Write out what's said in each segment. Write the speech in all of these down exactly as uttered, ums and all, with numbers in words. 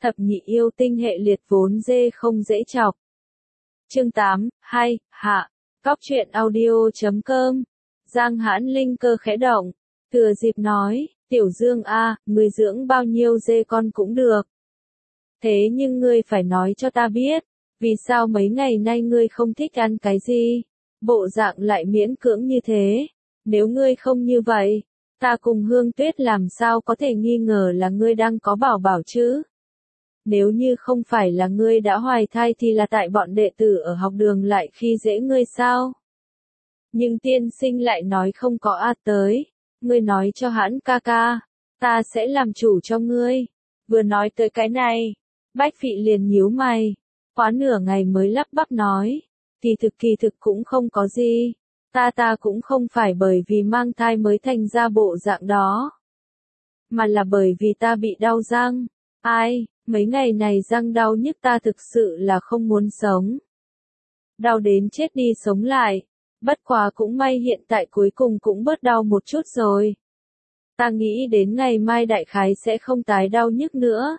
Thập nhị yêu tinh hệ liệt vốn dê không dễ chọc. Chương tám, hai, hạ. Cóc truyện audio chấm com. Giang Hãn linh cơ khẽ động, thừa dịp nói, Tiểu Dương a, người dưỡng bao nhiêu dê con cũng được. Thế nhưng ngươi phải nói cho ta biết, vì sao mấy ngày nay ngươi không thích ăn cái gì? Bộ dạng lại miễn cưỡng như thế. Nếu ngươi không như vậy, ta cùng Hương Tuyết làm sao có thể nghi ngờ là ngươi đang có bảo bảo chứ? Nếu như không phải là ngươi đã hoài thai thì là tại bọn đệ tử ở học đường lại khi dễ ngươi sao? Nhưng tiên sinh lại nói không có a tới. Ngươi nói cho Hãn ca ca, ta sẽ làm chủ cho ngươi. Vừa nói tới cái này, Bách Phị liền nhíu mày, khóa nửa ngày mới lắp bắp nói, kỳ thực kỳ thực cũng không có gì, ta ta cũng không phải bởi vì mang thai mới thành ra bộ dạng đó, mà là bởi vì ta bị đau răng. Ai, mấy ngày này răng đau nhức ta thực sự là không muốn sống. Đau đến chết đi sống lại, bất quá cũng may hiện tại cuối cùng cũng bớt đau một chút rồi. Ta nghĩ đến ngày mai đại khái sẽ không tái đau nhức nữa.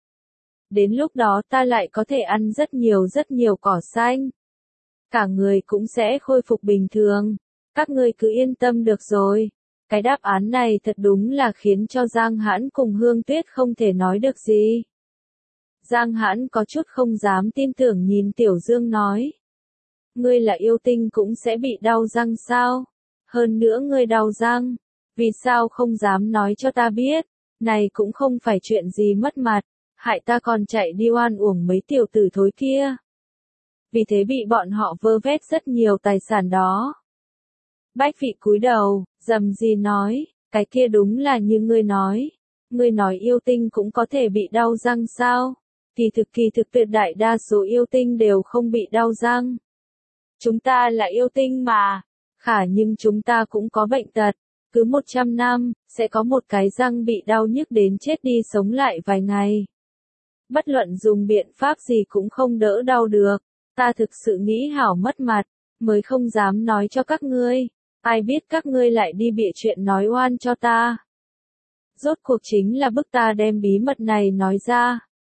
Đến lúc đó ta lại có thể ăn rất nhiều rất nhiều cỏ xanh. Cả người cũng sẽ khôi phục bình thường. Các ngươi cứ yên tâm được rồi. Cái đáp án này thật đúng là khiến cho Giang Hãn cùng Hương Tuyết không thể nói được gì. Giang Hãn có chút không dám tin tưởng nhìn Tiểu Dương nói. Ngươi là yêu tinh cũng sẽ bị đau răng sao? Hơn nữa ngươi đau răng, vì sao không dám nói cho ta biết? Này cũng không phải chuyện gì mất mặt, hại ta còn chạy đi oan uổng mấy tiểu tử thối kia. Vì thế bị bọn họ vơ vét rất nhiều tài sản đó. Bách Phị cúi đầu, rầm rì nói, cái kia đúng là như ngươi nói. Ngươi nói yêu tinh cũng có thể bị đau răng sao? Kỳ thực kỳ thực tuyệt đại đa số yêu tinh đều không bị đau răng. Chúng ta là yêu tinh mà, khả nhưng chúng ta cũng có bệnh tật, cứ một trăm năm, sẽ có một cái răng bị đau nhức đến chết đi sống lại vài ngày. Bất luận dùng biện pháp gì cũng không đỡ đau được, ta thực sự nghĩ hảo mất mặt, mới không dám nói cho các ngươi, ai biết các ngươi lại đi bịa chuyện nói oan cho ta. Rốt cuộc chính là bức ta đem bí mật này nói ra.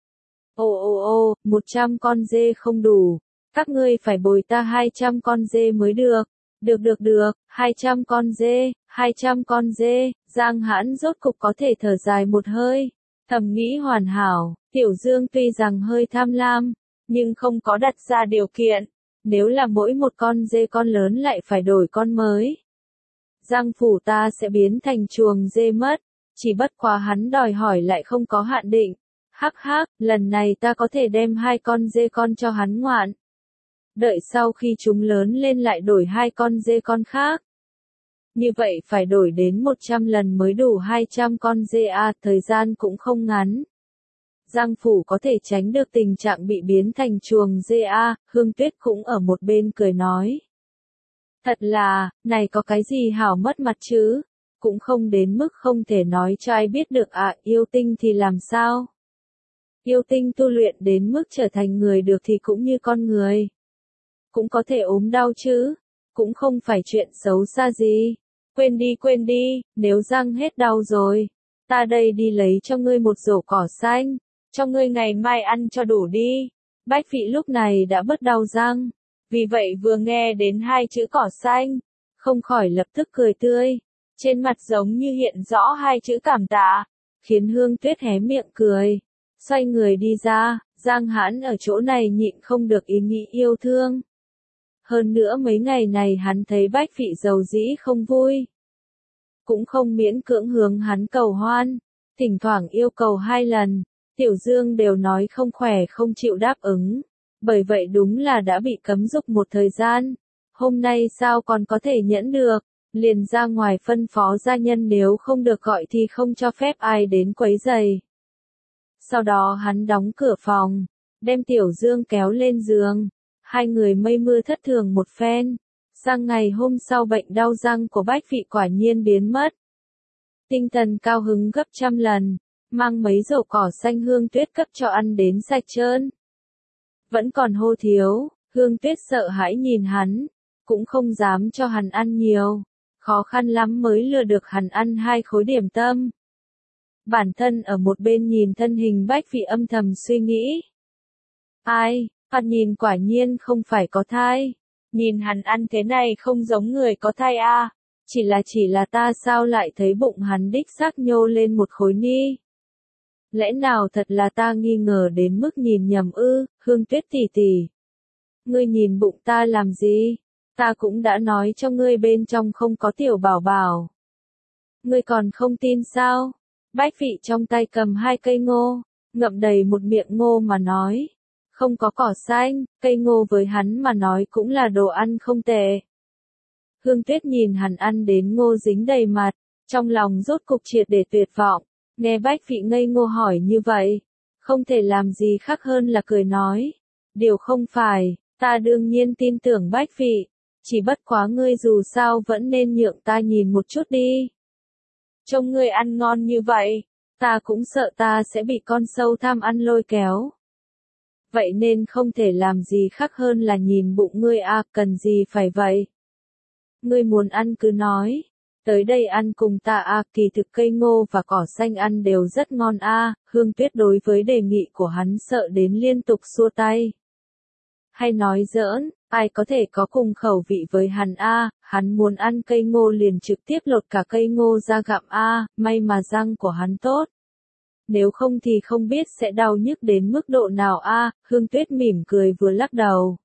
Ồ ồ ồ, một trăm con dê không đủ. Các ngươi phải bồi ta hai trăm con dê mới được. Được được được, hai trăm con dê, hai trăm con dê, Giang Hãn rốt cục có thể thở dài một hơi. Thầm nghĩ hoàn hảo, Tiểu Dương tuy rằng hơi tham lam, nhưng không có đặt ra điều kiện. Nếu là mỗi một con dê con lớn lại phải đổi con mới. Giang phủ ta sẽ biến thành chuồng dê mất, chỉ bất quá hắn đòi hỏi lại không có hạn định. Hắc hắc, lần này ta có thể đem hai con dê con cho hắn ngoạn. Đợi sau khi chúng lớn lên lại đổi hai con dê con khác. Như vậy phải đổi đến một trăm lần mới đủ hai trăm con dê à, thời gian cũng không ngắn. Giang phủ có thể tránh được tình trạng bị biến thành chuồng dê à, Hương Tuyết cũng ở một bên cười nói. Thật là, này có cái gì hảo mất mặt chứ, cũng không đến mức không thể nói cho ai biết được à, yêu tinh thì làm sao? Yêu tinh tu luyện đến mức trở thành người được thì cũng như con người. Cũng có thể ốm đau chứ, cũng không phải chuyện xấu xa gì. Quên đi quên đi, nếu răng hết đau rồi, ta đây đi lấy cho ngươi một rổ cỏ xanh, cho ngươi ngày mai ăn cho đủ đi. Bách Phị lúc này đã bớt đau răng, vì vậy vừa nghe đến hai chữ cỏ xanh, không khỏi lập tức cười tươi, trên mặt giống như hiện rõ hai chữ cảm tạ, khiến Hương Tuyết hé miệng cười, xoay người đi ra. Giang Hãn ở chỗ này nhịn không được ý nghĩ yêu thương. Hơn nữa mấy ngày này hắn thấy Bách Phị giàu dĩ không vui. Cũng không miễn cưỡng hướng hắn cầu hoan, thỉnh thoảng yêu cầu hai lần, Tiểu Dương đều nói không khỏe không chịu đáp ứng. Bởi vậy đúng là đã bị cấm dục một thời gian. Hôm nay sao còn có thể nhẫn được, liền ra ngoài phân phó gia nhân nếu không được gọi thì không cho phép ai đến quấy rầy. Sau đó hắn đóng cửa phòng, đem Tiểu Dương kéo lên giường. Hai người mây mưa thất thường một phen. Sang ngày hôm sau bệnh đau răng của Bách Phị quả nhiên biến mất. Tinh thần cao hứng gấp trăm lần, mang mấy rổ cỏ xanh Hương Tuyết cấp cho ăn đến sạch trơn. Vẫn còn hô thiếu, Hương Tuyết sợ hãi nhìn hắn, cũng không dám cho hắn ăn nhiều. Khó khăn lắm mới lừa được hắn ăn hai khối điểm tâm. Bản thân ở một bên nhìn thân hình Bách Vị âm thầm suy nghĩ. Ai, hắn nhìn quả nhiên không phải có thai. Nhìn hắn ăn thế này không giống người có thai a. Chỉ là chỉ là ta sao lại thấy bụng hắn đích xác nhô lên một khối ni. Lẽ nào thật là ta nghi ngờ đến mức nhìn nhầm ư, Hương Tuyết tỷ tỷ. Ngươi nhìn bụng ta làm gì? Ta cũng đã nói cho ngươi bên trong không có tiểu bảo bảo. Ngươi còn không tin sao? Bách Vị trong tay cầm hai cây ngô, ngậm đầy một miệng ngô mà nói. Không có cỏ xanh, cây ngô với hắn mà nói cũng là đồ ăn không tệ. Hương Tuyết nhìn hắn ăn đến ngô dính đầy mặt, trong lòng rốt cục triệt để tuyệt vọng. Nghe Bách Vị ngây ngô hỏi như vậy, không thể làm gì khác hơn là cười nói. Điều không phải, ta đương nhiên tin tưởng Bách Vị, chỉ bất quá ngươi dù sao vẫn nên nhượng ta nhìn một chút đi. Trông ngươi ăn ngon như vậy, ta cũng sợ ta sẽ bị con sâu tham ăn lôi kéo. Vậy nên không thể làm gì khác hơn là nhìn bụng ngươi a, à, cần gì phải vậy? Ngươi muốn ăn cứ nói, tới đây ăn cùng ta a, à, kỳ thực cây ngô và cỏ xanh ăn đều rất ngon a. À. Hương Tuyết đối với đề nghị của hắn sợ đến liên tục xua tay. Hay nói giỡn, ai có thể có cùng khẩu vị với hắn a, à, hắn muốn ăn cây ngô liền trực tiếp lột cả cây ngô ra gặm a, à, may mà răng của hắn tốt. Nếu không thì không biết sẽ đau nhức đến mức độ nào a. À, Hương Tuyết mỉm cười vừa lắc đầu.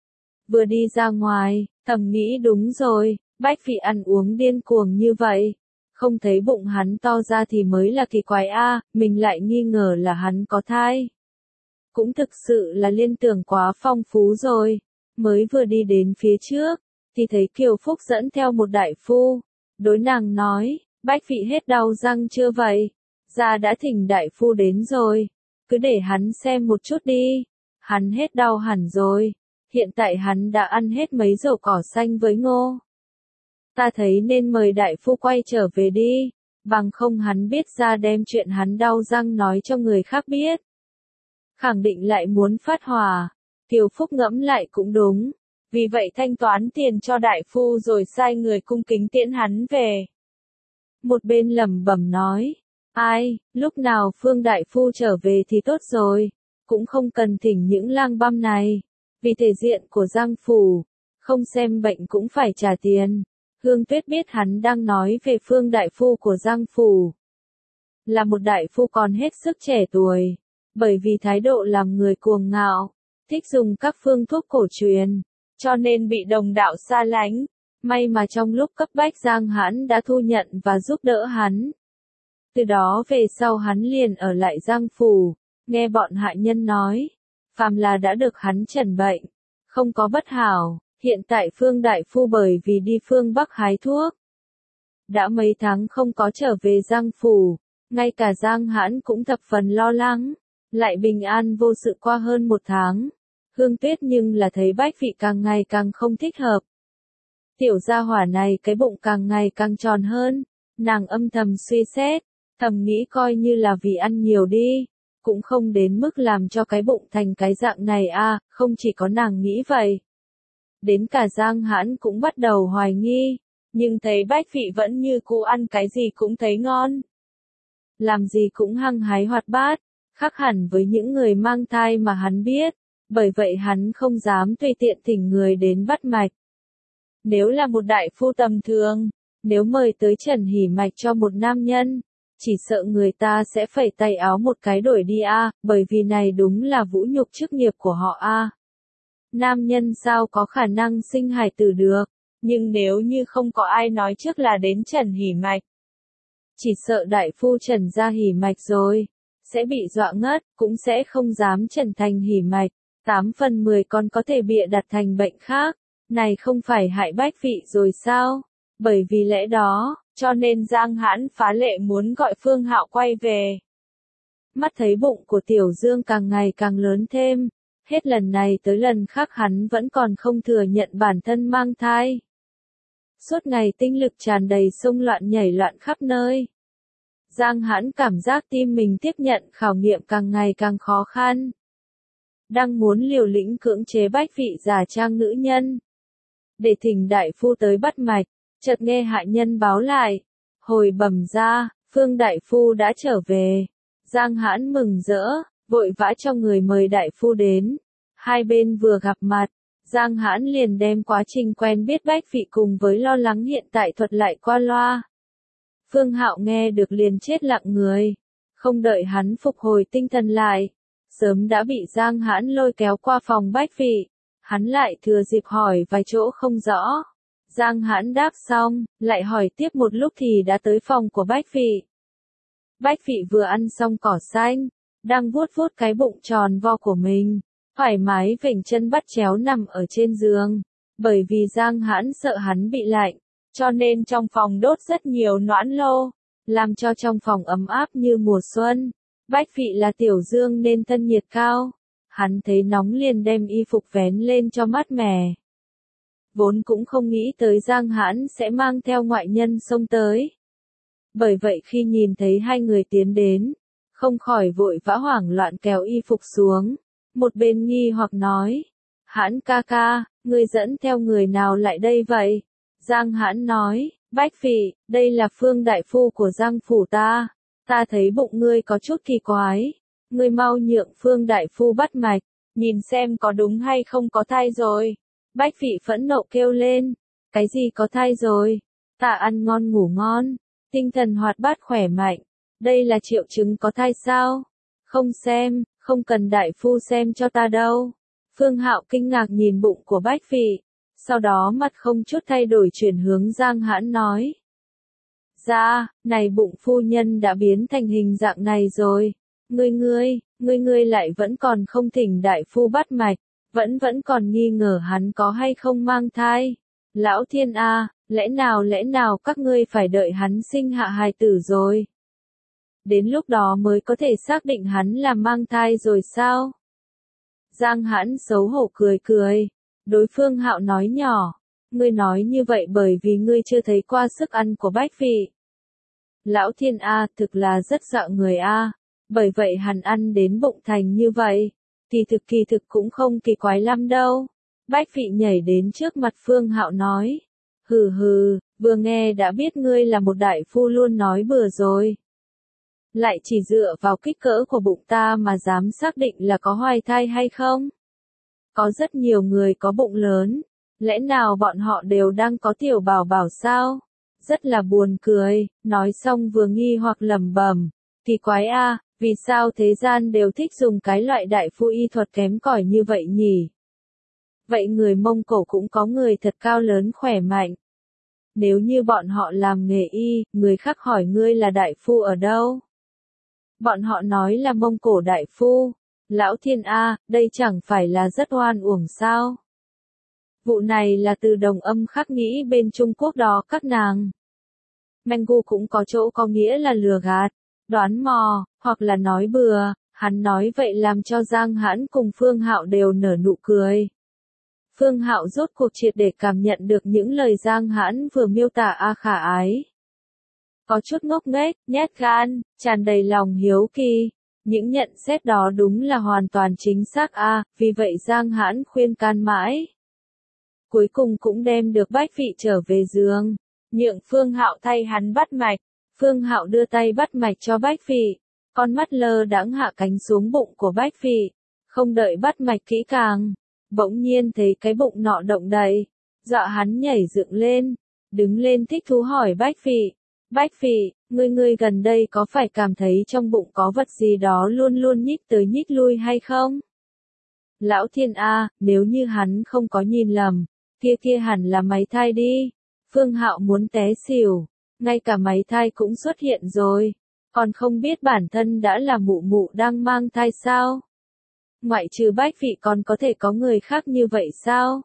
Vừa đi ra ngoài, thầm nghĩ đúng rồi, Bách Vị ăn uống điên cuồng như vậy. Không thấy bụng hắn to ra thì mới là kỳ quái a, à, mình lại nghi ngờ là hắn có thai. Cũng thực sự là liên tưởng quá phong phú rồi. Mới vừa đi đến phía trước, thì thấy Kiều Phúc dẫn theo một đại phu. Đối nàng nói, Bách Vị hết đau răng chưa vậy? Gia đã thỉnh đại phu đến rồi, cứ để hắn xem một chút đi. Hắn hết đau hẳn rồi, hiện tại hắn đã ăn hết mấy rổ cỏ xanh với ngô. Ta thấy nên mời đại phu quay trở về đi, bằng không hắn biết ra đem chuyện hắn đau răng nói cho người khác biết. Khẳng định lại muốn phát hỏa, Kiều Phúc ngẫm lại cũng đúng, vì vậy thanh toán tiền cho đại phu rồi sai người cung kính tiễn hắn về. Một bên lẩm bẩm nói. Ai, lúc nào Phương Đại Phu trở về thì tốt rồi, cũng không cần thỉnh những lang băm này, vì thể diện của Giang Phủ, không xem bệnh cũng phải trả tiền. Hương Tuyết biết hắn đang nói về Phương Đại Phu của Giang Phủ. Là một đại phu còn hết sức trẻ tuổi, bởi vì thái độ làm người cuồng ngạo, thích dùng các phương thuốc cổ truyền, cho nên bị đồng đạo xa lánh. May mà trong lúc cấp bách Giang Hãn đã thu nhận và giúp đỡ hắn. Từ đó về sau hắn liền ở lại Giang Phủ, nghe bọn hạ nhân nói, phàm là đã được hắn chẩn bệnh, không có bất hảo, hiện tại Phương Đại Phu bởi vì đi phương Bắc hái thuốc. Đã mấy tháng không có trở về Giang Phủ, ngay cả Giang Hãn cũng thập phần lo lắng, lại bình an vô sự qua hơn một tháng. Hương Tuyết nhưng là thấy Bách Vị càng ngày càng không thích hợp. Tiểu gia hỏa này cái bụng càng ngày càng tròn hơn, nàng âm thầm suy xét. Thầm nghĩ coi như là vì ăn nhiều đi, cũng không đến mức làm cho cái bụng thành cái dạng này a, à, không chỉ có nàng nghĩ vậy. Đến cả Giang Hãn cũng bắt đầu hoài nghi, nhưng thấy Bách Vị vẫn như cũ ăn cái gì cũng thấy ngon. Làm gì cũng hăng hái hoạt bát, khác hẳn với những người mang thai mà hắn biết, bởi vậy hắn không dám tùy tiện thỉnh người đến bắt mạch. Nếu là một đại phu tầm thường, nếu mời tới trần hỉ mạch cho một nam nhân, chỉ sợ người ta sẽ phẩy tay áo một cái đổi đi a, à, bởi vì này đúng là vũ nhục chức nghiệp của họ a. À. Nam nhân sao có khả năng sinh hài tử được, nhưng nếu như không có ai nói trước là đến trần hỉ mạch, chỉ sợ đại phu trần ra hỉ mạch rồi, sẽ bị dọa ngất, cũng sẽ không dám trần thành hỉ mạch, tám phần mười còn có thể bịa đặt thành bệnh khác, này không phải hại Bách Vị rồi sao? Bởi vì lẽ đó, cho nên Giang Hãn phá lệ muốn gọi Phương Hạo quay về. Mắt thấy bụng của Tiểu Dương càng ngày càng lớn thêm, hết lần này tới lần khác hắn vẫn còn không thừa nhận bản thân mang thai. Suốt ngày tinh lực tràn đầy xông loạn nhảy loạn khắp nơi. Giang Hãn cảm giác tim mình tiếp nhận khảo nghiệm càng ngày càng khó khăn. Đang muốn liều lĩnh cưỡng chế Bách Vị giả trang nữ nhân, để thỉnh đại phu tới bắt mạch, chợt nghe hạ nhân báo lại, hồi bẩm ra, Phương đại phu đã trở về. Giang Hãn mừng rỡ, vội vã cho người mời đại phu đến. Hai bên vừa gặp mặt, Giang Hãn liền đem quá trình quen biết Bách Vị cùng với lo lắng hiện tại thuật lại qua loa. Phương Hạo nghe được liền chết lặng người, không đợi hắn phục hồi tinh thần lại, sớm đã bị Giang Hãn lôi kéo qua phòng Bách Vị. Hắn lại thừa dịp hỏi vài chỗ không rõ. Giang Hãn đáp xong, lại hỏi tiếp một lúc thì đã tới phòng của Bách Vị. Bách Vị vừa ăn xong cỏ xanh, đang vuốt vuốt cái bụng tròn vo của mình, thoải mái vểnh chân bắt chéo nằm ở trên giường. Bởi vì Giang Hãn sợ hắn bị lạnh, cho nên trong phòng đốt rất nhiều noãn lô, làm cho trong phòng ấm áp như mùa xuân. Bách Vị là tiểu dương nên thân nhiệt cao, hắn thấy nóng liền đem y phục vén lên cho mát mẻ. Vốn cũng không nghĩ tới Giang Hãn sẽ mang theo ngoại nhân xông tới. Bởi vậy khi nhìn thấy hai người tiến đến, không khỏi vội vã hoảng loạn kéo y phục xuống. Một bên nghi hoặc nói, Hãn ca ca, ngươi dẫn theo người nào lại đây vậy? Giang Hãn nói, Bách Vị, đây là Phương đại phu của Giang phủ ta. Ta thấy bụng ngươi có chút kỳ quái. Ngươi mau nhượng Phương đại phu bắt mạch, nhìn xem có đúng hay không có thai rồi. Bách Vị phẫn nộ kêu lên, cái gì có thai rồi? Ta ăn ngon ngủ ngon, tinh thần hoạt bát khỏe mạnh. Đây là triệu chứng có thai sao? Không xem, không cần đại phu xem cho ta đâu. Phương Hạo kinh ngạc nhìn bụng của Bách Vị, sau đó mặt không chút thay đổi chuyển hướng Giang Hãn nói. Dạ, này bụng phu nhân đã biến thành hình dạng này rồi. Ngươi ngươi, ngươi ngươi lại vẫn còn không thỉnh đại phu bắt mạch, vẫn vẫn còn nghi ngờ hắn có hay không mang thai. Lão thiên a, lẽ nào lẽ nào các ngươi phải đợi hắn sinh hạ hài tử rồi? Đến lúc đó mới có thể xác định hắn là mang thai rồi sao? Giang Hãn xấu hổ cười cười, đối Phương Hạo nói nhỏ, ngươi nói như vậy bởi vì ngươi chưa thấy qua sức ăn của Bách Vị. Lão thiên a, thực là rất dọa người a, bởi vậy hắn ăn đến bụng thành như vậy, thì thực kỳ thực cũng không kỳ quái lắm đâu. Bách Vị nhảy đến trước mặt Phương Hạo nói, hừ hừ, vừa nghe đã biết ngươi là một đại phu luôn nói bừa rồi. Lại chỉ dựa vào kích cỡ của bụng ta mà dám xác định là có hoài thai hay không? Có rất nhiều người có bụng lớn, lẽ nào bọn họ đều đang có tiểu bảo bảo sao? Rất là buồn cười, nói xong vừa nghi hoặc lẩm bẩm, kỳ quái a, vì sao thế gian đều thích dùng cái loại đại phu y thuật kém cỏi như vậy nhỉ? Vậy người Mông Cổ cũng có người thật cao lớn khỏe mạnh. Nếu như bọn họ làm nghề y, người khác hỏi ngươi là đại phu ở đâu? Bọn họ nói là Mông Cổ đại phu. Lão thiên a, đây chẳng phải là rất oan uổng sao? Vụ này là từ đồng âm khắc nghĩ bên Trung Quốc đó các nàng. Mengu cũng có chỗ có nghĩa là lừa gạt, đoán mò, hoặc là nói bừa. Hắn nói vậy làm cho Giang Hãn cùng Phương Hạo đều nở nụ cười. Phương Hạo rốt cuộc triệt để cảm nhận được những lời Giang Hãn vừa miêu tả a khả ái. Có chút ngốc nghếch, nhát gan, tràn đầy lòng hiếu kỳ. Những nhận xét đó đúng là hoàn toàn chính xác a, vì vậy Giang Hãn khuyên can mãi. Cuối cùng cũng đem được Bách Vị trở về giường, nhượng Phương Hạo thay hắn bắt mạch. Phương Hạo đưa tay bắt mạch cho Bách Vị, con mắt lơ đãng hạ cánh xuống bụng của Bách Vị, không đợi bắt mạch kỹ càng, bỗng nhiên thấy cái bụng nọ động đậy, dọa hắn nhảy dựng lên, đứng lên thích thú hỏi Bách Vị, Bách Vị, ngươi ngươi gần đây có phải cảm thấy trong bụng có vật gì đó luôn luôn nhích tới nhích lui hay không? Lão thiên a, nếu như hắn không có nhìn lầm, kia kia hẳn là máy thai đi. Phương Hạo muốn té xỉu, ngay cả máy thai cũng xuất hiện rồi, còn không biết bản thân đã là mụ mụ đang mang thai sao? Ngoại trừ Bách Vị còn có thể có người khác như vậy sao?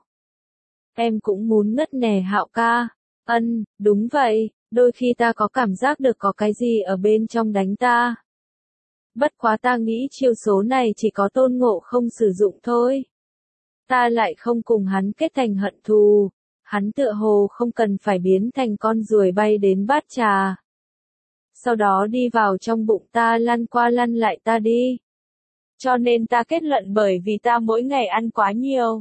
Em cũng muốn ngất nè Hạo ca. Ân, đúng vậy, đôi khi ta có cảm giác được có cái gì ở bên trong đánh ta. Bất quá ta nghĩ chiêu số này chỉ có Tôn Ngộ không sử dụng thôi. Ta lại không cùng hắn kết thành hận thù, hắn tựa hồ không cần phải biến thành con ruồi bay đến bát trà. Sau đó đi vào trong bụng ta lăn qua lăn lại ta đi. Cho nên ta kết luận bởi vì ta mỗi ngày ăn quá nhiều,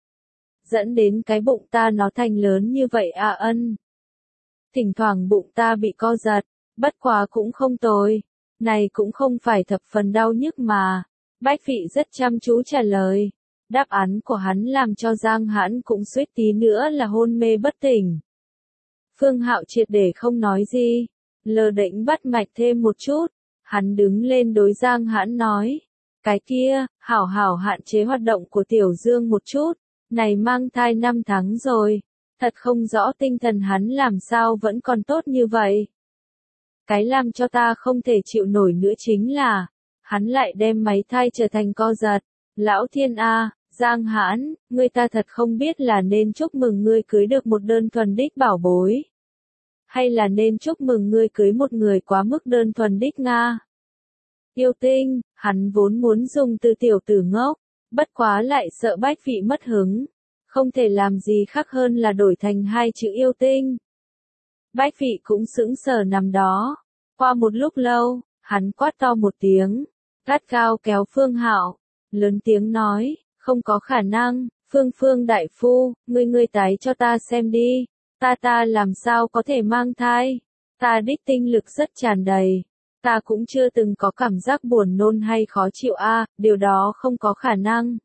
dẫn đến cái bụng ta nó thành lớn như vậy à ân. Thỉnh thoảng bụng ta bị co giật, Bất quá cũng không tồi. Này cũng không phải thập phần đau nhức mà. Bách Phị rất chăm chú trả lời. Đáp án của hắn làm cho Giang Hãn cũng suýt tí nữa là hôn mê bất tỉnh. Phương Hạo triệt để không nói gì. Lờ đễnh bắt mạch thêm một chút. Hắn đứng lên đối Giang Hãn nói. Cái kia, hảo hảo hạn chế hoạt động của Tiểu Dương một chút. Này mang thai năm tháng rồi. Thật không rõ tinh thần hắn làm sao vẫn còn tốt như vậy. Cái làm cho ta không thể chịu nổi nữa chính là, hắn lại đem máy thai trở thành co giật. Lão thiên a, Giang Hãn, ngươi ta thật không biết là nên chúc mừng ngươi cưới được một đơn thuần đích bảo bối. Hay là nên chúc mừng ngươi cưới một người quá mức đơn thuần đích Nga. Yêu tinh, hắn vốn muốn dùng từ tiểu tử ngốc, bất quá lại sợ Bách Phị mất hứng. Không thể làm gì khác hơn là đổi thành hai chữ yêu tinh. Bách Phị cũng sững sờ nằm đó. Qua một lúc lâu, hắn quát to một tiếng, gắt gao kéo Phương Hạo, lớn tiếng nói, không có khả năng, Phương Phương đại phu, ngươi ngươi tái cho ta xem đi, ta ta làm sao có thể mang thai, ta đích tinh lực rất tràn đầy, ta cũng chưa từng có cảm giác buồn nôn hay khó chịu a, điều đó không có khả năng.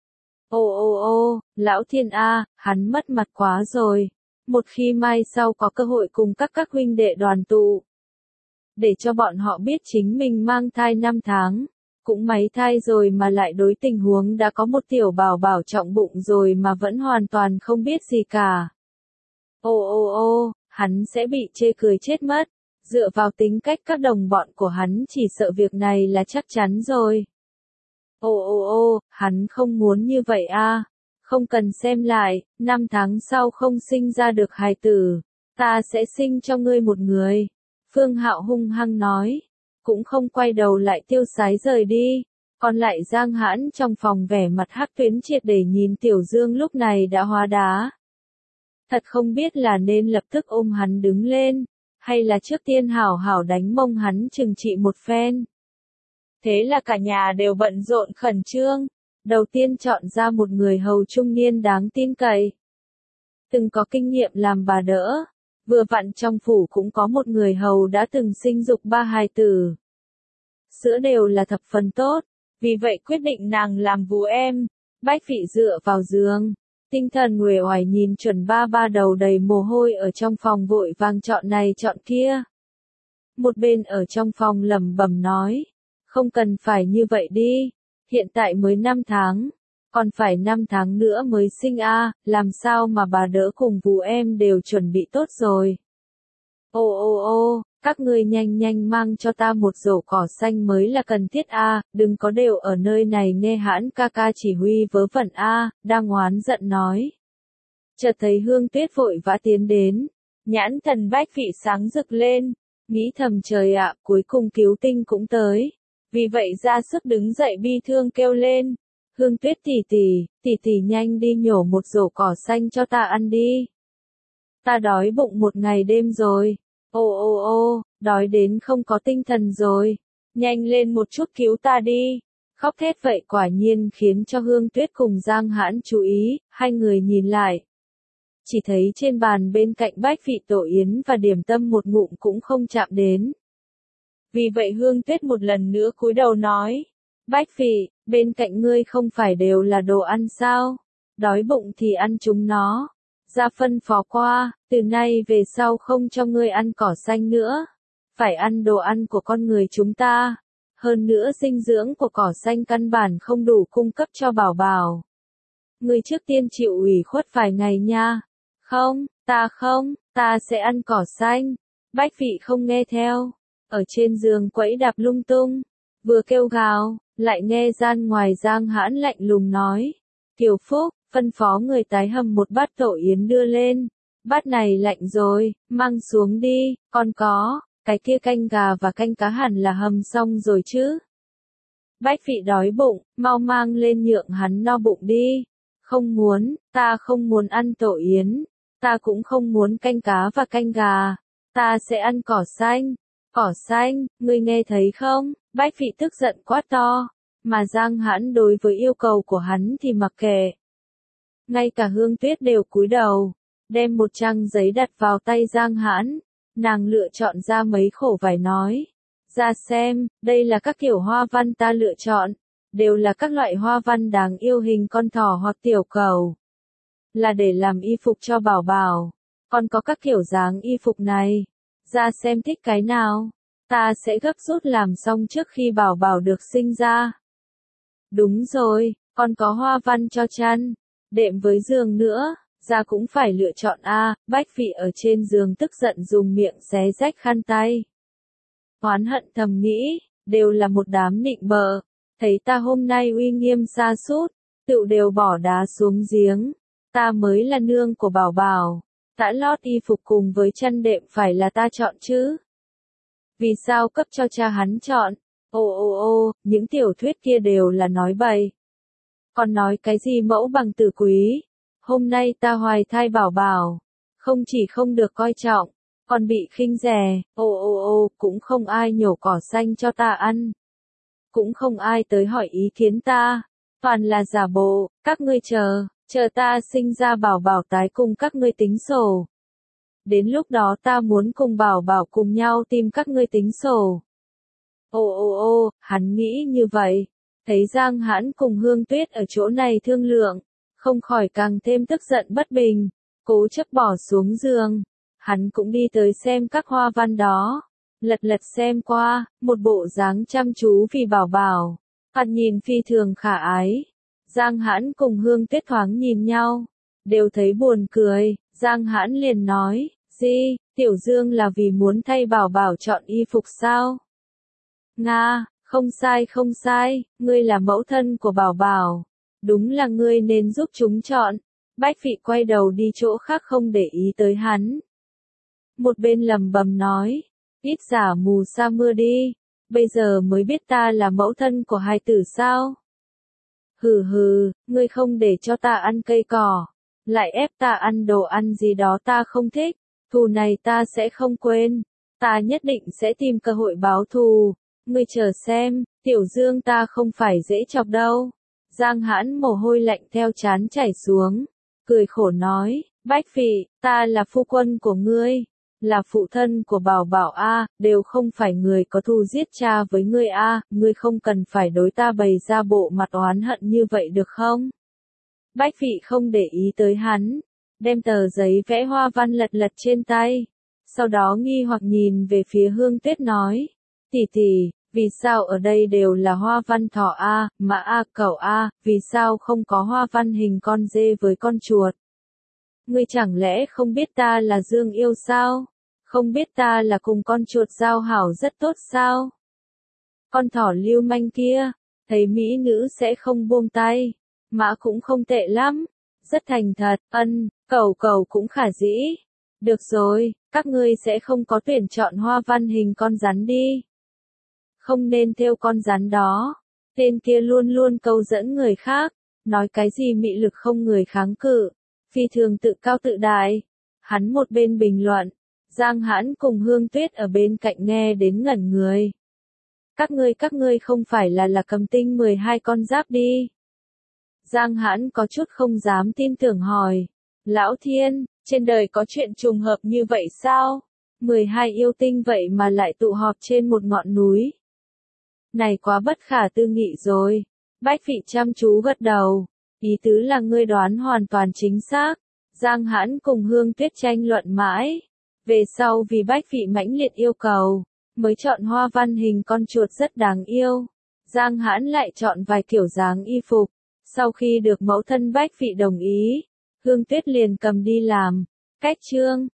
Ô ô ô, lão thiên a, hắn mất mặt quá rồi. Một khi mai sau có cơ hội cùng các các huynh đệ đoàn tụ, để cho bọn họ biết chính mình mang thai năm tháng, cũng mấy thai rồi mà lại đối tình huống đã có một tiểu bảo bảo trọng bụng rồi mà vẫn hoàn toàn không biết gì cả. Ô ô ô, hắn sẽ bị chê cười chết mất, dựa vào tính cách các đồng bọn của hắn chỉ sợ việc này là chắc chắn rồi. Ô ô ô, hắn không muốn như vậy a. Không cần xem lại, năm tháng sau không sinh ra được hài tử, ta sẽ sinh cho ngươi một người. Phương Hạo hung hăng nói, cũng không quay đầu lại tiêu sái rời đi. Còn lại Giang Hãn trong phòng vẻ mặt hắc tuyến triệt để nhìn Tiểu Dương lúc này đã hóa đá. Thật không biết là nên lập tức ôm hắn đứng lên, hay là trước tiên hảo hảo đánh mông hắn trừng trị một phen. Thế là cả nhà đều bận rộn khẩn trương. Đầu tiên chọn ra một người hầu trung niên đáng tin cậy. Từng có kinh nghiệm làm bà đỡ. Vừa vặn trong phủ cũng có một người hầu đã từng sinh dục ba hài tử. Sữa đều là thập phần tốt. Vì vậy quyết định nàng làm vú em. Bách Phị dựa vào giường. Tinh thần uể oải nhìn chuẩn ba ba đầu đầy mồ hôi ở trong phòng vội vàng chọn này chọn kia. Một bên ở trong phòng lẩm bẩm nói. Không cần phải như vậy đi. Hiện tại mới năm tháng, còn phải năm tháng nữa mới sinh a, làm sao mà bà đỡ cùng vú em đều chuẩn bị tốt rồi. Ô ô ô, các ngươi nhanh nhanh mang cho ta một rổ cỏ xanh mới là cần thiết a, đừng có đều ở nơi này nghe Hãn ca ca chỉ huy vớ vẩn a, đang oán giận nói. Chợt thấy Hương Tuyết vội vã tiến đến, nhãn thần Bách Phị sáng rực lên, nghĩ thầm trời ạ, cuối cùng cứu tinh cũng tới. Vì vậy ra sức đứng dậy bi thương kêu lên. Hương Tuyết tỷ tỷ, tỷ tỷ nhanh đi nhổ một rổ cỏ xanh cho ta ăn đi. Ta đói bụng một ngày đêm rồi. Ô ô ô, đói đến không có tinh thần rồi. Nhanh lên một chút cứu ta đi. Khóc thét vậy quả nhiên khiến cho Hương Tuyết cùng Giang Hãn chú ý, hai người nhìn lại. Chỉ thấy trên bàn bên cạnh Bách Phị tổ yến và điểm tâm một ngụm cũng không chạm đến. Vì vậy Hương Tuyết một lần nữa cúi đầu nói, Bách Phị, bên cạnh ngươi không phải đều là đồ ăn sao? Đói bụng thì ăn chúng nó. Ra phân phó qua, từ nay về sau không cho ngươi ăn cỏ xanh nữa. Phải ăn đồ ăn của con người chúng ta. Hơn nữa dinh dưỡng của cỏ xanh căn bản không đủ cung cấp cho bảo bảo. Ngươi trước tiên chịu ủy khuất vài ngày nha. Không, ta không, ta sẽ ăn cỏ xanh. Bách Phị không nghe theo. Ở trên giường quẫy đạp lung tung, vừa kêu gào, lại nghe gian ngoài Giang Hãn lạnh lùng nói. Kiều Phúc, phân phó người tái hầm một bát tổ yến đưa lên. Bát này lạnh rồi, mang xuống đi, còn có, cái kia canh gà và canh cá hẳn là hầm xong rồi chứ. Bách Phị đói bụng, mau mang lên nhượng hắn no bụng đi. Không muốn, ta không muốn ăn tổ yến, ta cũng không muốn canh cá và canh gà, ta sẽ ăn cỏ xanh. Cỏ xanh, ngươi nghe thấy không? Bách Phị tức giận quát to, mà Giang Hãn đối với yêu cầu của hắn thì mặc kệ. Ngay cả Hương Tuyết đều cúi đầu, đem một trang giấy đặt vào tay Giang Hãn, Nàng lựa chọn ra mấy khổ vải nói. Ra xem, đây là các kiểu hoa văn ta lựa chọn. Đều là các loại hoa văn đáng yêu hình con thỏ hoặc tiểu cầu. Là để làm y phục cho bảo bảo. Còn có các kiểu dáng y phục này. Ra xem thích cái nào. Ta sẽ gấp rút làm xong trước khi bảo bảo được sinh ra. Đúng rồi, còn có hoa văn cho chăn, đệm với giường nữa. Ra cũng phải lựa chọn a. Bách Phị ở trên giường tức giận dùng miệng xé rách khăn tay. Oán hận thầm nghĩ, đều là một đám nịnh bợ. Thấy ta hôm nay uy nghiêm sa sút, tựu đều bỏ đá xuống giếng. Ta mới là nương của bảo bảo. Tã lót y phục cùng với chăn đệm phải là ta chọn chứ. Vì sao cấp cho cha hắn chọn? Ô ô ô, những tiểu thuyết kia đều là nói bậy. Còn nói cái gì mẫu bằng tử quý? Hôm nay ta hoài thai bảo bảo. Không chỉ không được coi trọng, còn bị khinh rẻ. Ô ô ô, cũng không ai nhổ cỏ xanh cho ta ăn. Cũng không ai tới hỏi ý kiến ta. Toàn là giả bộ, các ngươi chờ, chờ ta sinh ra bảo bảo tái cùng các ngươi tính sổ. Đến lúc đó ta muốn cùng bảo bảo cùng nhau tìm các ngươi tính sổ. Ô ô ô, hắn nghĩ như vậy. Thấy Giang Hãn cùng Hương Tuyết ở chỗ này thương lượng, không khỏi càng thêm tức giận bất bình, cố chấp bỏ xuống giường. Hắn cũng đi tới xem các hoa văn đó, lật lật xem qua, một bộ dáng chăm chú vì bảo bảo, thoạt nhìn phi thường khả ái. Giang Hãn cùng Hương Tuyết thoáng nhìn nhau, đều thấy buồn cười. Giang Hãn liền nói, gì, Tiểu Dương là vì muốn thay bảo bảo chọn y phục sao? Nga, không sai không sai, ngươi là mẫu thân của bảo bảo. Đúng là ngươi nên giúp chúng chọn. Bách Phị quay đầu đi chỗ khác không để ý tới hắn. Một bên lầm bầm nói, ít giả mù sa mưa đi, bây giờ mới biết ta là mẫu thân của hài tử sao? Hừ hừ, ngươi không để cho ta ăn cây cỏ, lại ép ta ăn đồ ăn gì đó ta không thích, thù này ta sẽ không quên, ta nhất định sẽ tìm cơ hội báo thù, ngươi chờ xem, Tiểu Dương ta không phải dễ chọc đâu. Giang Hãn mồ hôi lạnh theo trán chảy xuống, cười khổ nói, Bách Phị, ta là phu quân của ngươi, là phụ thân của bảo bảo a, đều không phải người có thù giết cha với ngươi a, ngươi không cần phải đối ta bày ra bộ mặt oán hận như vậy được không? Bách Phị không để ý tới hắn, đem tờ giấy vẽ hoa văn lật lật trên tay, sau đó nghi hoặc nhìn về phía Hương Tuyết nói, tỷ tỷ, vì sao ở đây đều là hoa văn thỏ a, mã a, cẩu a, vì sao không có hoa văn hình con dê với con chuột? Ngươi chẳng lẽ không biết ta là Dương Yêu sao? Không biết ta là cùng con chuột giao hảo rất tốt sao? Con thỏ lưu manh kia, thấy mỹ nữ sẽ không buông tay, mã cũng không tệ lắm, rất thành thật, ân, cẩu cẩu cũng khả dĩ. Được rồi, các ngươi sẽ không có tuyển chọn hoa văn hình con rắn đi. Không nên theo con rắn đó. Tên kia luôn luôn câu dẫn người khác, nói cái gì mị lực không người kháng cự, phi thường tự cao tự đại. Hắn một bên bình luận, Giang Hãn cùng Hương Tuyết ở bên cạnh nghe đến ngẩn người. Các ngươi các ngươi không phải là là cầm tinh mười hai con giáp đi. Giang Hãn có chút không dám tin tưởng hỏi, Lão Thiên, trên đời có chuyện trùng hợp như vậy sao? mười hai yêu tinh vậy mà lại tụ họp trên một ngọn núi. Này quá bất khả tư nghị rồi. Bách Phị chăm chú gật đầu. Ý tứ là ngươi đoán hoàn toàn chính xác. Giang Hãn cùng Hương Tuyết tranh luận mãi. Về sau vì Bách Phị mãnh liệt yêu cầu, mới chọn hoa văn hình con chuột rất đáng yêu. Giang Hãn lại chọn vài kiểu dáng y phục. Sau khi được mẫu thân Bách Phị đồng ý, Hương Tuyết liền cầm đi làm. Cách chương